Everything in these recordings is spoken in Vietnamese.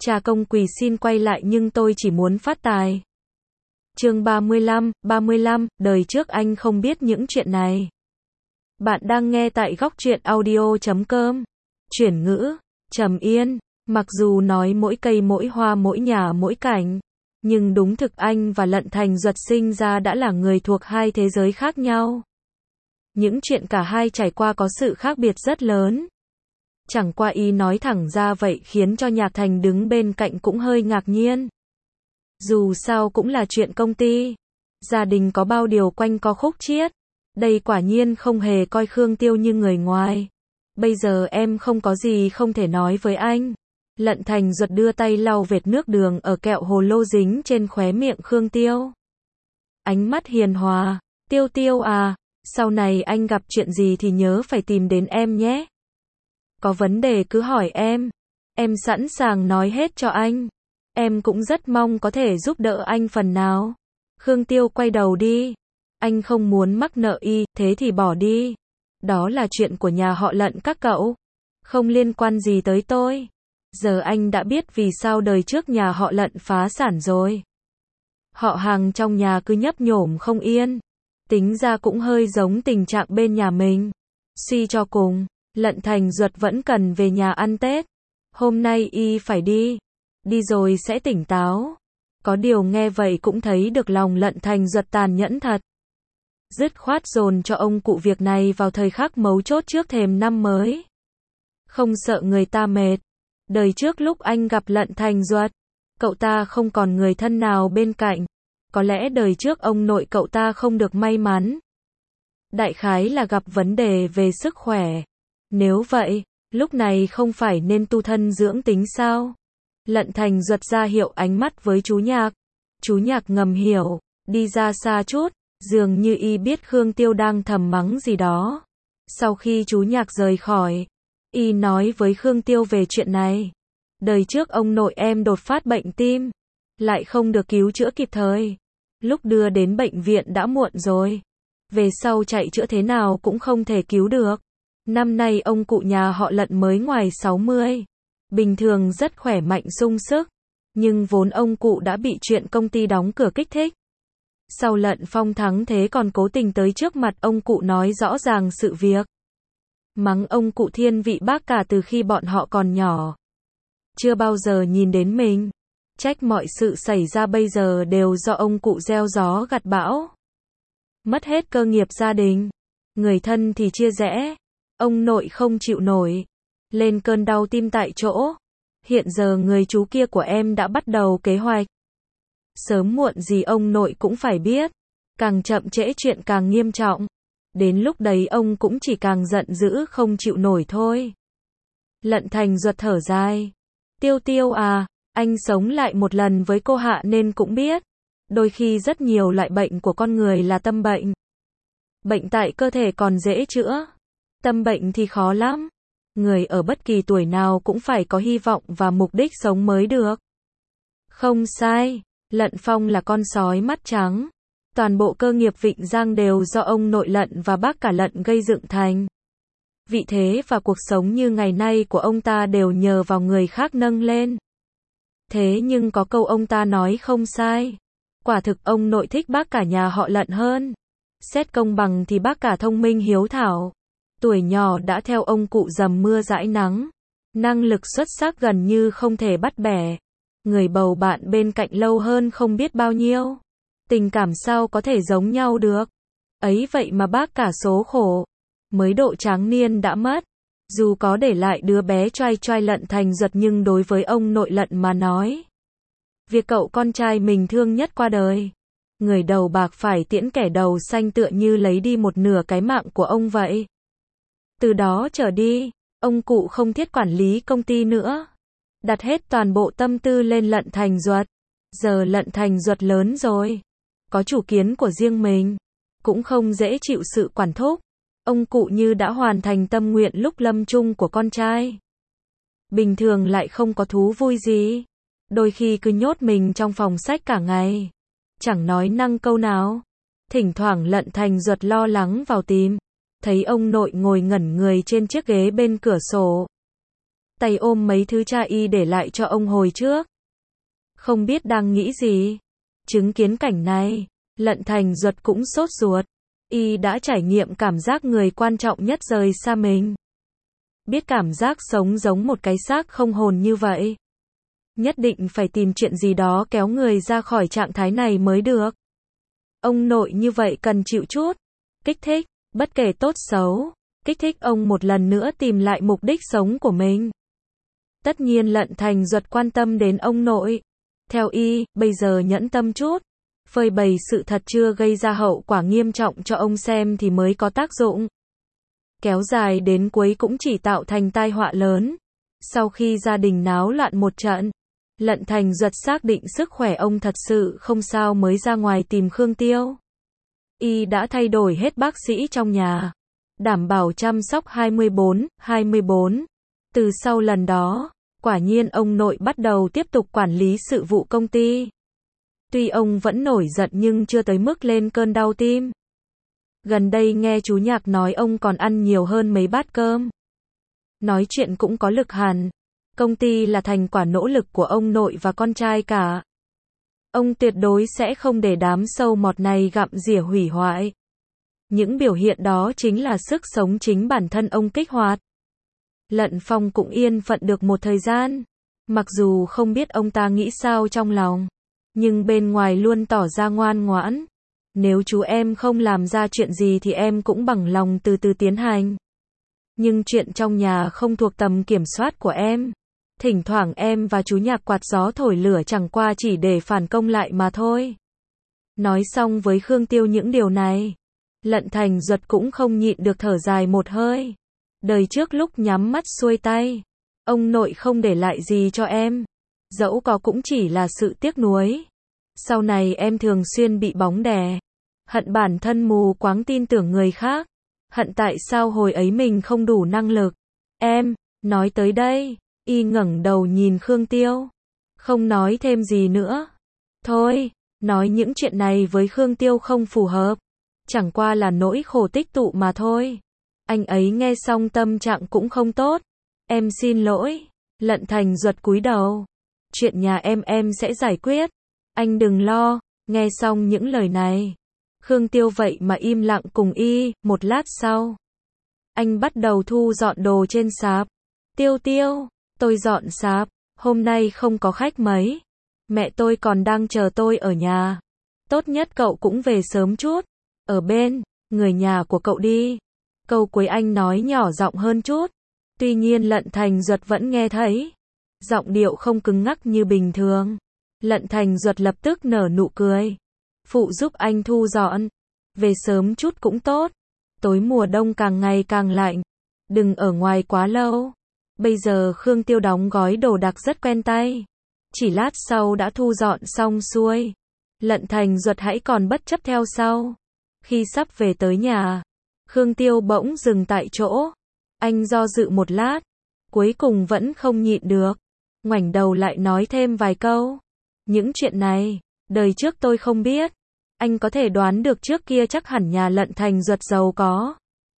Cha công quỳ xin quay lại nhưng tôi chỉ muốn phát tài. Chương 35, đời trước anh không biết những chuyện này. Bạn đang nghe tại góc truyện audio.com. Chuyển ngữ, Trầm Yên, mặc dù nói mỗi cây mỗi hoa mỗi nhà mỗi cảnh, nhưng đúng thực anh và Lận Thành Duật sinh ra đã là người thuộc hai thế giới khác nhau. Những chuyện cả hai trải qua có sự khác biệt rất lớn. Chẳng qua y nói thẳng ra vậy khiến cho Nhạc Thành đứng bên cạnh cũng hơi ngạc nhiên. Dù sao cũng là chuyện công ty, gia đình có bao điều quanh co khúc chiết, đây quả nhiên không hề coi Khương Tiêu như người ngoài. Bây giờ em không có gì không thể nói với anh. Lận Thành Duật đưa tay lau vệt nước đường ở kẹo hồ lô dính trên khóe miệng Khương Tiêu. Ánh mắt hiền hòa, Tiêu Tiêu à, sau này anh gặp chuyện gì thì nhớ phải tìm đến em nhé. Có vấn đề cứ hỏi em sẵn sàng nói hết cho anh. Em cũng rất mong có thể giúp đỡ anh phần nào. Khương Tiêu quay đầu đi. Anh không muốn mắc nợ y, thế thì bỏ đi. Đó là chuyện của nhà họ Lận các cậu. Không liên quan gì tới tôi. Giờ anh đã biết vì sao đời trước nhà họ Lận phá sản rồi. Họ hàng trong nhà cứ nhấp nhổm không yên. Tính ra cũng hơi giống tình trạng bên nhà mình. Suy cho cùng, Lận Thành Duật vẫn cần về nhà ăn Tết. Hôm nay y phải đi. Đi rồi sẽ tỉnh táo. Có điều nghe vậy cũng thấy được lòng Lận Thành Duật tàn nhẫn thật. Dứt khoát dồn cho ông cụ việc này vào thời khắc mấu chốt trước thềm năm mới. Không sợ người ta mệt. Đời trước lúc anh gặp Lận Thành Duật, cậu ta không còn người thân nào bên cạnh. Có lẽ đời trước ông nội cậu ta không được may mắn. Đại khái là gặp vấn đề về sức khỏe. Nếu vậy, lúc này không phải nên tu thân dưỡng tính sao? Lận Thành Duật ra hiệu ánh mắt với chú Nhạc. Chú Nhạc ngầm hiểu, đi ra xa chút, dường như y biết Khương Tiêu đang thầm mắng gì đó. Sau khi chú Nhạc rời khỏi, y nói với Khương Tiêu về chuyện này. Đời trước ông nội em đột phát bệnh tim, lại không được cứu chữa kịp thời. Lúc đưa đến bệnh viện đã muộn rồi. Về sau chạy chữa thế nào cũng không thể cứu được. Năm nay ông cụ nhà họ Lận mới ngoài 60. Bình thường rất khỏe mạnh sung sức. Nhưng vốn ông cụ đã bị chuyện công ty đóng cửa kích thích. Sau Lận Phong thắng thế còn cố tình tới trước mặt ông cụ nói rõ ràng sự việc. Mắng ông cụ thiên vị bác cả từ khi bọn họ còn nhỏ. Chưa bao giờ nhìn đến mình. Trách mọi sự xảy ra bây giờ đều do ông cụ gieo gió gặt bão. Mất hết cơ nghiệp gia đình. Người thân thì chia rẽ. Ông nội không chịu nổi. Lên cơn đau tim tại chỗ. Hiện giờ người chú kia của em đã bắt đầu kế hoạch. Sớm muộn gì ông nội cũng phải biết. Càng chậm trễ chuyện càng nghiêm trọng. Đến lúc đấy ông cũng chỉ càng giận dữ không chịu nổi thôi. Lận Thành Duật thở dài. Tiêu Tiêu à, anh sống lại một lần với cô Hạ nên cũng biết. Đôi khi rất nhiều loại bệnh của con người là tâm bệnh. Bệnh tại cơ thể còn dễ chữa. Tâm bệnh thì khó lắm. Người ở bất kỳ tuổi nào cũng phải có hy vọng và mục đích sống mới được. Không sai, Lận Phong là con sói mắt trắng. Toàn bộ cơ nghiệp Vịnh Giang đều do ông nội Lận và bác cả Lận gây dựng thành. Vị thế và cuộc sống như ngày nay của ông ta đều nhờ vào người khác nâng lên. Thế nhưng có câu ông ta nói không sai. Quả thực ông nội thích bác cả nhà họ Lận hơn. Xét công bằng thì bác cả thông minh hiếu thảo. Tuổi nhỏ đã theo ông cụ dầm mưa dãi nắng. Năng lực xuất sắc gần như không thể bắt bẻ. Người bầu bạn bên cạnh lâu hơn không biết bao nhiêu. Tình cảm sao có thể giống nhau được. Ấy vậy mà bác cả số khổ. Mới độ tráng niên đã mất. Dù có để lại đứa bé choai choai Lận Thành Duật nhưng đối với ông nội Lận mà nói. Việc cậu con trai mình thương nhất qua đời. Người đầu bạc phải tiễn kẻ đầu xanh tựa như lấy đi một nửa cái mạng của ông vậy. Từ đó trở đi, ông cụ không thiết quản lý công ty nữa. Đặt hết toàn bộ tâm tư lên Lận Thành Duật. Giờ Lận Thành Duật lớn rồi. Có chủ kiến của riêng mình. Cũng không dễ chịu sự quản thúc. Ông cụ như đã hoàn thành tâm nguyện lúc lâm chung của con trai. Bình thường lại không có thú vui gì. Đôi khi cứ nhốt mình trong phòng sách cả ngày. Chẳng nói năng câu nào. Thỉnh thoảng Lận Thành Duật lo lắng vào tìm. Thấy ông nội ngồi ngẩn người trên chiếc ghế bên cửa sổ. tay ôm mấy thứ cha y để lại cho ông hồi trước. Không biết đang nghĩ gì. Chứng kiến cảnh này, Lận Thành Duật cũng sốt ruột. Y đã trải nghiệm cảm giác người quan trọng nhất rời xa mình. Biết cảm giác sống giống một cái xác không hồn như vậy. Nhất định phải tìm chuyện gì đó kéo người ra khỏi trạng thái này mới được. Ông nội như vậy cần chịu chút kích thích, bất kể tốt xấu, kích thích ông một lần nữa tìm lại mục đích sống của mình. Tất nhiên Lận Thành Duật quan tâm đến ông nội. Theo y, bây giờ nhẫn tâm chút, phơi bày sự thật chưa gây ra hậu quả nghiêm trọng cho ông xem thì mới có tác dụng. Kéo dài đến cuối cũng chỉ tạo thành tai họa lớn. Sau khi gia đình náo loạn một trận, Lận Thành Duật xác định sức khỏe ông thật sự không sao mới ra ngoài tìm Khương Tiêu. Y đã thay đổi hết bác sĩ trong nhà, đảm bảo chăm sóc 24/24. Từ sau lần đó, quả nhiên ông nội bắt đầu tiếp tục quản lý sự vụ công ty. Tuy ông vẫn nổi giận nhưng chưa tới mức lên cơn đau tim. Gần đây nghe chú Nhạc nói ông còn ăn nhiều hơn mấy bát cơm. Nói chuyện cũng có lực hẳn. Công ty là thành quả nỗ lực của ông nội và con trai cả. Ông tuyệt đối sẽ không để đám sâu mọt này gặm rỉa hủy hoại. Những biểu hiện đó chính là sức sống chính bản thân ông kích hoạt. Lận Phong cũng yên phận được một thời gian. Mặc dù không biết ông ta nghĩ sao trong lòng, nhưng bên ngoài luôn tỏ ra ngoan ngoãn. Nếu chú em không làm ra chuyện gì thì em cũng bằng lòng từ từ tiến hành. Nhưng chuyện trong nhà không thuộc tầm kiểm soát của em. Thỉnh thoảng em và chú Nhạc quạt gió thổi lửa chẳng qua chỉ để phản công lại mà thôi. Nói xong với Khương Tiêu những điều này, Lận Thành Duật cũng không nhịn được thở dài một hơi. Đời trước lúc nhắm mắt xuôi tay, ông nội không để lại gì cho em. Dẫu có cũng chỉ là sự tiếc nuối. Sau này em thường xuyên bị bóng đè. Hận bản thân mù quáng tin tưởng người khác. Hận tại sao hồi ấy mình không đủ năng lực. Em, nói tới đây, y ngẩng đầu nhìn Khương Tiêu. Không nói thêm gì nữa. Thôi, nói những chuyện này với Khương Tiêu không phù hợp. Chẳng qua là nỗi khổ tích tụ mà thôi. Anh ấy nghe xong tâm trạng cũng không tốt. Em xin lỗi. Lận Thành Duật cúi đầu. Chuyện nhà em sẽ giải quyết. Anh đừng lo. Nghe xong những lời này, Khương Tiêu vậy mà im lặng cùng y. Một lát sau, anh bắt đầu thu dọn đồ trên sạp. Tiêu, tôi dọn sạp. Hôm nay không có khách mấy. Mẹ tôi còn đang chờ tôi ở nhà. Tốt nhất cậu cũng về sớm chút. Ở bên người nhà của cậu đi. Câu cuối anh nói nhỏ giọng hơn chút. Tuy nhiên Lận Thành Duật vẫn nghe thấy. Giọng điệu không cứng ngắc như bình thường. Lận Thành Duật lập tức nở nụ cười. Phụ giúp anh thu dọn. Về sớm chút cũng tốt. Tối mùa đông càng ngày càng lạnh. Đừng ở ngoài quá lâu. Bây giờ Khương Tiêu đóng gói đồ đạc rất quen tay. Chỉ lát sau đã thu dọn xong xuôi. Lận Thành Duật hãy còn bất chấp theo sau. Khi sắp về tới nhà, Khương Tiêu bỗng dừng tại chỗ. Anh do dự một lát, cuối cùng vẫn không nhịn được. Ngoảnh đầu lại nói thêm vài câu. Những chuyện này, đời trước tôi không biết. Anh có thể đoán được trước kia chắc hẳn nhà Lận Thành Duật giàu có.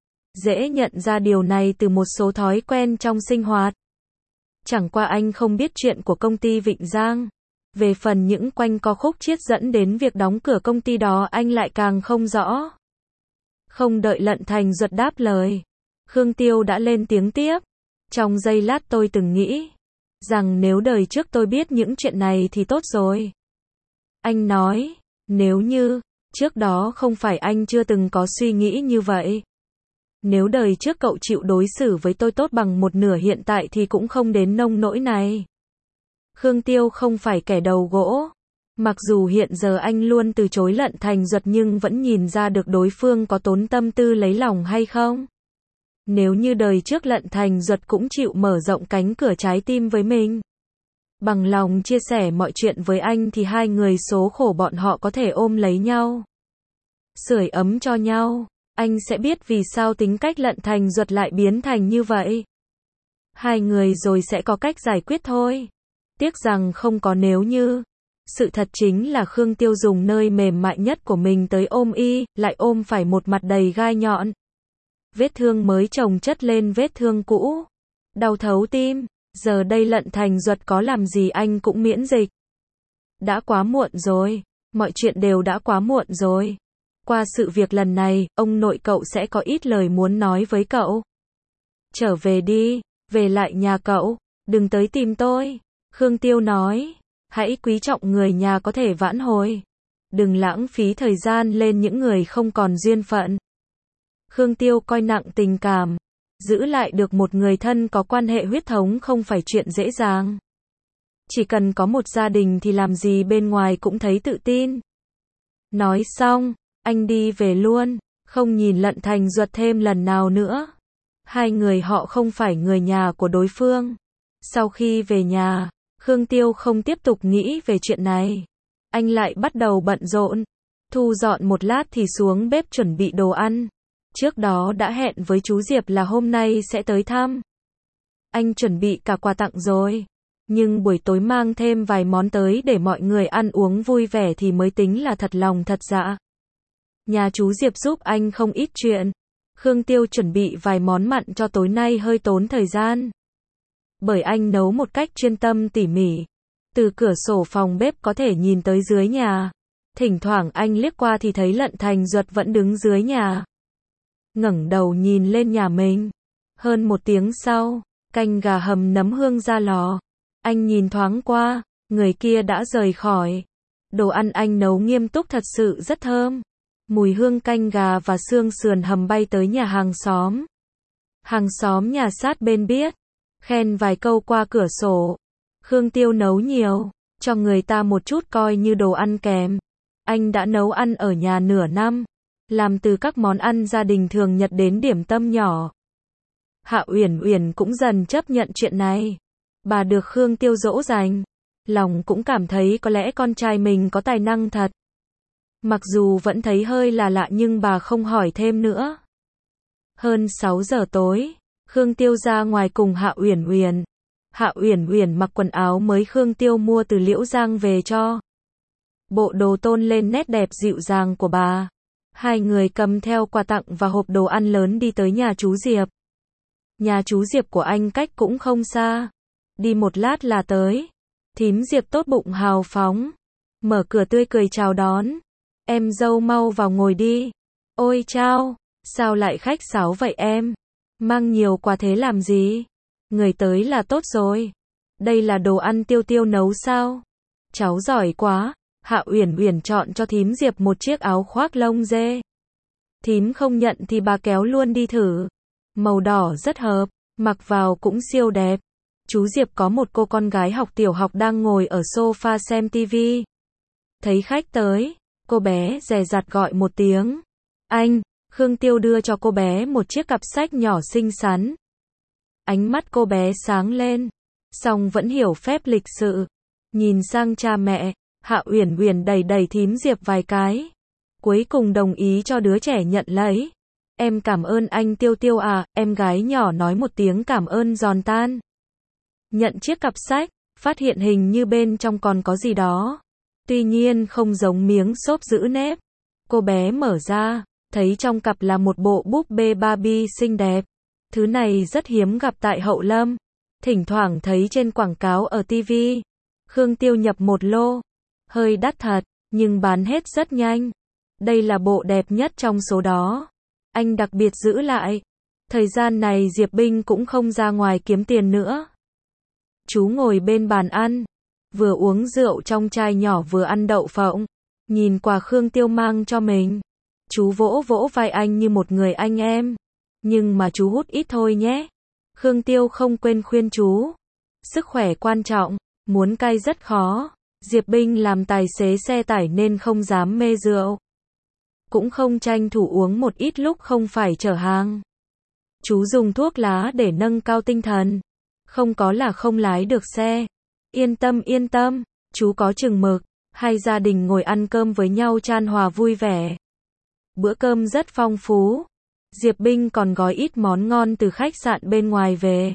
Dễ nhận ra điều này từ một số thói quen trong sinh hoạt. Chẳng qua anh không biết chuyện của công ty Vịnh Giang. Về phần những quanh co khúc chiết dẫn đến việc đóng cửa công ty đó anh lại càng không rõ. Không đợi Lận Thành Duật đáp lời, Khương Tiêu đã lên tiếng tiếp. Trong giây lát tôi từng nghĩ rằng nếu đời trước tôi biết những chuyện này thì tốt rồi. Anh nói, nếu như trước đó không phải anh chưa từng có suy nghĩ như vậy. Nếu đời trước cậu chịu đối xử với tôi tốt bằng một nửa hiện tại thì cũng không đến nông nỗi này. Khương Tiêu không phải kẻ đầu gỗ. Mặc dù hiện giờ anh luôn từ chối Lận Thành Duật nhưng vẫn nhìn ra được đối phương có tốn tâm tư lấy lòng hay không. Nếu như đời trước Lận Thành Duật cũng chịu mở rộng cánh cửa trái tim với mình, bằng lòng chia sẻ mọi chuyện với anh thì hai người số khổ bọn họ có thể ôm lấy nhau, sưởi ấm cho nhau. Anh sẽ biết vì sao tính cách Lận Thành Duật lại biến thành như vậy. Hai người rồi sẽ có cách giải quyết thôi. Tiếc rằng không có nếu như. Sự thật chính là Khương Tiêu dùng nơi mềm mại nhất của mình tới ôm y, lại ôm phải một mặt đầy gai nhọn. Vết thương mới chồng chất lên vết thương cũ. Đau thấu tim. Giờ đây Lận Thành Duật có làm gì anh cũng miễn dịch. Đã quá muộn rồi. Mọi chuyện đều đã quá muộn rồi. Qua sự việc lần này, ông nội cậu sẽ có ít lời muốn nói với cậu. Trở về đi, về lại nhà cậu, đừng tới tìm tôi. Khương Tiêu nói, hãy quý trọng người nhà có thể vãn hồi. Đừng lãng phí thời gian lên những người không còn duyên phận. Khương Tiêu coi nặng tình cảm. Giữ lại được một người thân có quan hệ huyết thống không phải chuyện dễ dàng. Chỉ cần có một gia đình thì làm gì bên ngoài cũng thấy tự tin. Nói xong, anh đi về luôn, không nhìn Lận Thành Duật thêm lần nào nữa. Hai người họ không phải người nhà của đối phương. Sau khi về nhà, Khương Tiêu không tiếp tục nghĩ về chuyện này. Anh lại bắt đầu bận rộn. Thu dọn một lát thì xuống bếp chuẩn bị đồ ăn. Trước đó đã hẹn với chú Diệp là hôm nay sẽ tới thăm. Anh chuẩn bị cả quà tặng rồi. Nhưng buổi tối mang thêm vài món tới để mọi người ăn uống vui vẻ thì mới tính là thật lòng thật dạ. Nhà chú Diệp giúp anh không ít chuyện. Khương Tiêu chuẩn bị vài món mặn cho tối nay hơi tốn thời gian. Bởi anh nấu một cách chuyên tâm tỉ mỉ. Từ cửa sổ phòng bếp có thể nhìn tới dưới nhà. Thỉnh thoảng anh liếc qua thì thấy Lận Thành Duật vẫn đứng dưới nhà. Ngẩng đầu nhìn lên nhà mình. Hơn một tiếng sau, canh gà hầm nấm hương ra lò. Anh nhìn thoáng qua, người kia đã rời khỏi. Đồ ăn anh nấu nghiêm túc thật sự rất thơm. Mùi hương canh gà và xương sườn hầm bay tới nhà hàng xóm. Hàng xóm nhà sát bên biết, khen vài câu qua cửa sổ. Khương Tiêu nấu nhiều, cho người ta một chút coi như đồ ăn kèm. Anh đã nấu ăn ở nhà nửa năm, làm từ các món ăn gia đình thường nhật đến điểm tâm nhỏ. Hạ Uyển Uyển cũng dần chấp nhận chuyện này. Bà được Khương Tiêu dỗ dành, lòng cũng cảm thấy có lẽ con trai mình có tài năng thật. Mặc dù vẫn thấy hơi là lạ nhưng bà không hỏi thêm nữa. Hơn 6 giờ tối, Khương Tiêu ra ngoài cùng Hạ Uyển Uyển. Hạ Uyển Uyển mặc quần áo mới Khương Tiêu mua từ Liễu Giang về cho. Bộ đồ tôn lên nét đẹp dịu dàng của bà. Hai người cầm theo quà tặng và hộp đồ ăn lớn đi tới nhà chú Diệp. Nhà chú Diệp của anh cách cũng không xa. Đi một lát là tới. Thím Diệp tốt bụng hào phóng. Mở cửa tươi cười chào đón. Em dâu mau vào ngồi đi. Ôi chao, sao lại khách sáo vậy em? Mang nhiều quà thế làm gì? Người tới là tốt rồi. Đây là đồ ăn Tiêu Tiêu nấu sao? Cháu giỏi quá. Hạ Uyển Uyển chọn cho thím Diệp một chiếc áo khoác lông dê. Thím không nhận thì bà kéo luôn đi thử. Màu đỏ rất hợp, mặc vào cũng siêu đẹp. Chú Diệp có một cô con gái học tiểu học đang ngồi ở sofa xem tivi. Thấy khách tới, cô bé dè dặt gọi một tiếng. Anh, Khương Tiêu đưa cho cô bé một chiếc cặp sách nhỏ xinh xắn. Ánh mắt cô bé sáng lên, song vẫn hiểu phép lịch sự. Nhìn sang cha mẹ, Hạ Uyển Uyển đẩy đẩy thím Diệp vài cái. Cuối cùng đồng ý cho đứa trẻ nhận lấy. Em cảm ơn anh Tiêu Tiêu à, em gái nhỏ nói một tiếng cảm ơn giòn tan. Nhận chiếc cặp sách, phát hiện hình như bên trong còn có gì đó. Tuy nhiên không giống miếng xốp giữ nếp. Cô bé mở ra, thấy trong cặp là một bộ búp bê Barbie xinh đẹp. Thứ này rất hiếm gặp tại Hậu Lâm. Thỉnh thoảng thấy trên quảng cáo ở TV. Khương Tiêu nhập một lô. Hơi đắt thật, nhưng bán hết rất nhanh. Đây là bộ đẹp nhất trong số đó. Anh đặc biệt giữ lại. Thời gian này Diệp Binh cũng không ra ngoài kiếm tiền nữa. Chú ngồi bên bàn ăn. Vừa uống rượu trong chai nhỏ vừa ăn đậu phộng. Nhìn quà Khương Tiêu mang cho mình. Chú vỗ vỗ vai anh như một người anh em. Nhưng mà chú hút ít thôi nhé. Khương Tiêu không quên khuyên chú. Sức khỏe quan trọng, muốn cai rất khó. Diệp Binh làm tài xế xe tải nên không dám mê rượu. Cũng không tranh thủ uống một ít lúc không phải chở hàng. Chú dùng thuốc lá để nâng cao tinh thần. Không có là không lái được xe. Yên tâm, chú có chừng mực. Hai gia đình ngồi ăn cơm với nhau chan hòa vui vẻ. Bữa cơm rất phong phú. Diệp Binh còn gói ít món ngon từ khách sạn bên ngoài về.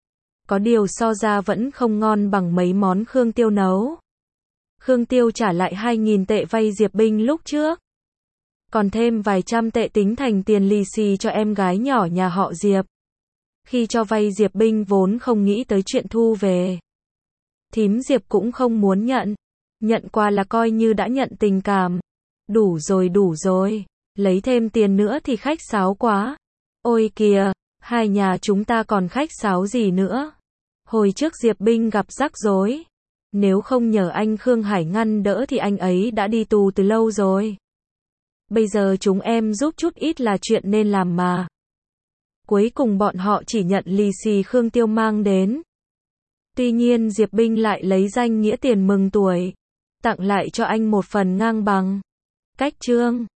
Có điều so ra vẫn không ngon bằng mấy món Khương Tiêu nấu. Khương Tiêu trả lại 2.000 tệ vay Diệp Binh lúc trước. Còn thêm vài trăm tệ tính thành tiền lì xì cho em gái nhỏ nhà họ Diệp. Khi cho vay Diệp Binh vốn không nghĩ tới chuyện thu về. Thím Diệp cũng không muốn nhận. Nhận qua là coi như đã nhận tình cảm. Đủ rồi. Lấy thêm tiền nữa thì khách sáo quá. Ôi kìa, hai nhà chúng ta còn khách sáo gì nữa. Hồi trước Diệp Binh gặp rắc rối. Nếu không nhờ anh Khương Hải ngăn đỡ thì anh ấy đã đi tù từ lâu rồi. Bây giờ chúng em giúp chút ít là chuyện nên làm mà. Cuối cùng bọn họ chỉ nhận lì xì Khương Tiêu mang đến. Tuy nhiên Diệp Binh lại lấy danh nghĩa tiền mừng tuổi, tặng lại cho anh một phần ngang bằng. Cách chương